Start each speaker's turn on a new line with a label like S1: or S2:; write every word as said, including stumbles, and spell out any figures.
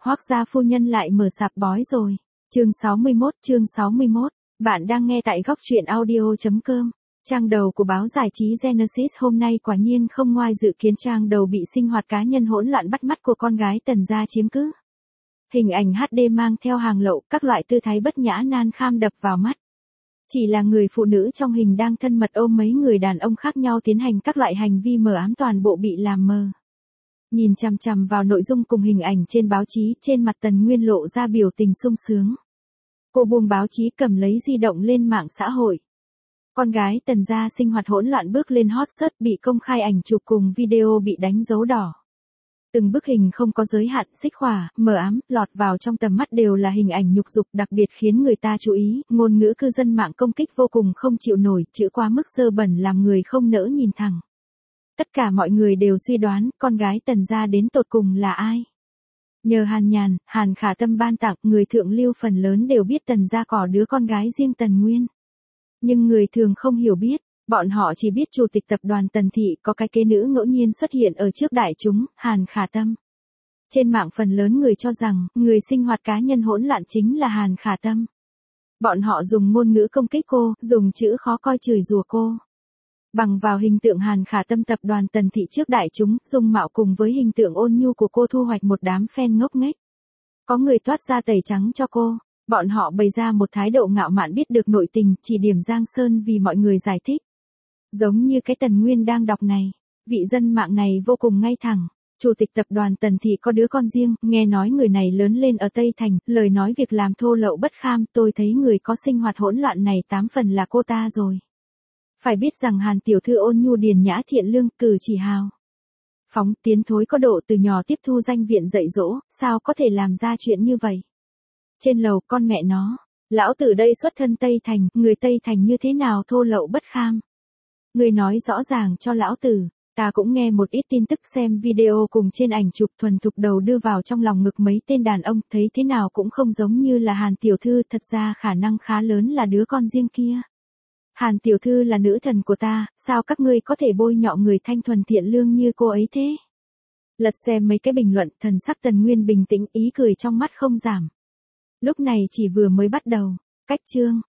S1: Hoác gia phu nhân lại mở sạp bói rồi. Chương sáu mươi mốt, chương sáu mươi mốt. Bạn đang nghe tại góc truyện audio chấm com. Trang đầu của báo giải trí Genesis hôm nay quả nhiên không ngoài dự kiến, trang đầu bị sinh hoạt cá nhân hỗn loạn bắt mắt của con gái Tần gia chiếm cứ. Hình ảnh hát đê mang theo hàng lậu, các loại tư thái bất nhã nan kham đập vào mắt. Chỉ là người phụ nữ trong hình đang thân mật ôm mấy người đàn ông khác nhau tiến hành các loại hành vi mờ ám, toàn bộ bị làm mờ. Nhìn chằm chằm vào nội dung cùng hình ảnh trên báo chí, trên mặt Tần Nguyên lộ ra biểu tình sung sướng. Cô buông báo chí, cầm lấy di động lên mạng xã hội. Con gái Tần gia sinh hoạt hỗn loạn bước lên hot search, bị công khai ảnh chụp cùng video bị đánh dấu đỏ. Từng bức hình không có giới hạn, xích khỏa, mờ ám, lọt vào trong tầm mắt đều là hình ảnh nhục dục, đặc biệt khiến người ta chú ý, ngôn ngữ cư dân mạng công kích vô cùng không chịu nổi, chữ quá mức dơ bẩn làm người không nỡ nhìn thẳng. Tất cả mọi người đều suy đoán, con gái Tần gia đến tột cùng là ai? Nhờ Hàn Nhàn, Hàn Khả Tâm ban tặng, người thượng lưu phần lớn đều biết Tần gia có đứa con gái riêng Tần Nguyên. Nhưng người thường không hiểu biết, bọn họ chỉ biết chủ tịch tập đoàn Tần Thị có cái kế nữ ngẫu nhiên xuất hiện ở trước đại chúng, Hàn Khả Tâm. Trên mạng phần lớn người cho rằng, người sinh hoạt cá nhân hỗn loạn chính là Hàn Khả Tâm. Bọn họ dùng ngôn ngữ công kích cô, dùng chữ khó coi chửi rủa cô. Bằng vào hình tượng Hàn Khả Tâm tập đoàn Tần Thị trước đại chúng, dung mạo cùng với hình tượng ôn nhu của cô thu hoạch một đám fan ngốc nghếch. Có người toát ra tẩy trắng cho cô, bọn họ bày ra một thái độ ngạo mạn biết được nội tình, chỉ điểm Giang Sơn vì mọi người giải thích. Giống như cái Tần Nguyên đang đọc này, vị dân mạng này vô cùng ngay thẳng. Chủ tịch tập đoàn Tần Thị có đứa con riêng, nghe nói người này lớn lên ở Tây Thành, lời nói việc làm thô lậu bất kham, tôi thấy người có sinh hoạt hỗn loạn này tám phần là cô ta rồi. Phải biết rằng Hàn tiểu thư ôn nhu điền nhã thiện lương, cử chỉ hào phóng, tiến thối có độ, từ nhỏ tiếp thu danh viện dạy dỗ, sao có thể làm ra chuyện như vậy? Trên lầu, con mẹ nó, lão tử đây xuất thân Tây Thành, người Tây Thành như thế nào thô lậu bất kham? Người nói rõ ràng cho lão tử. Ta cũng nghe một ít tin tức, xem video cùng trên ảnh chụp, thuần thục đầu đưa vào trong lòng ngực mấy tên đàn ông, thấy thế nào cũng không giống như là Hàn tiểu thư, thật ra khả năng khá lớn là đứa con riêng kia. Hàn tiểu thư là nữ thần của ta, sao các ngươi có thể bôi nhọ người thanh thuần thiện lương như cô ấy thế? Lật xem mấy cái bình luận, thần sắc Tần Nguyên bình tĩnh, ý cười trong mắt không giảm. Lúc này chỉ vừa mới bắt đầu, cách chương,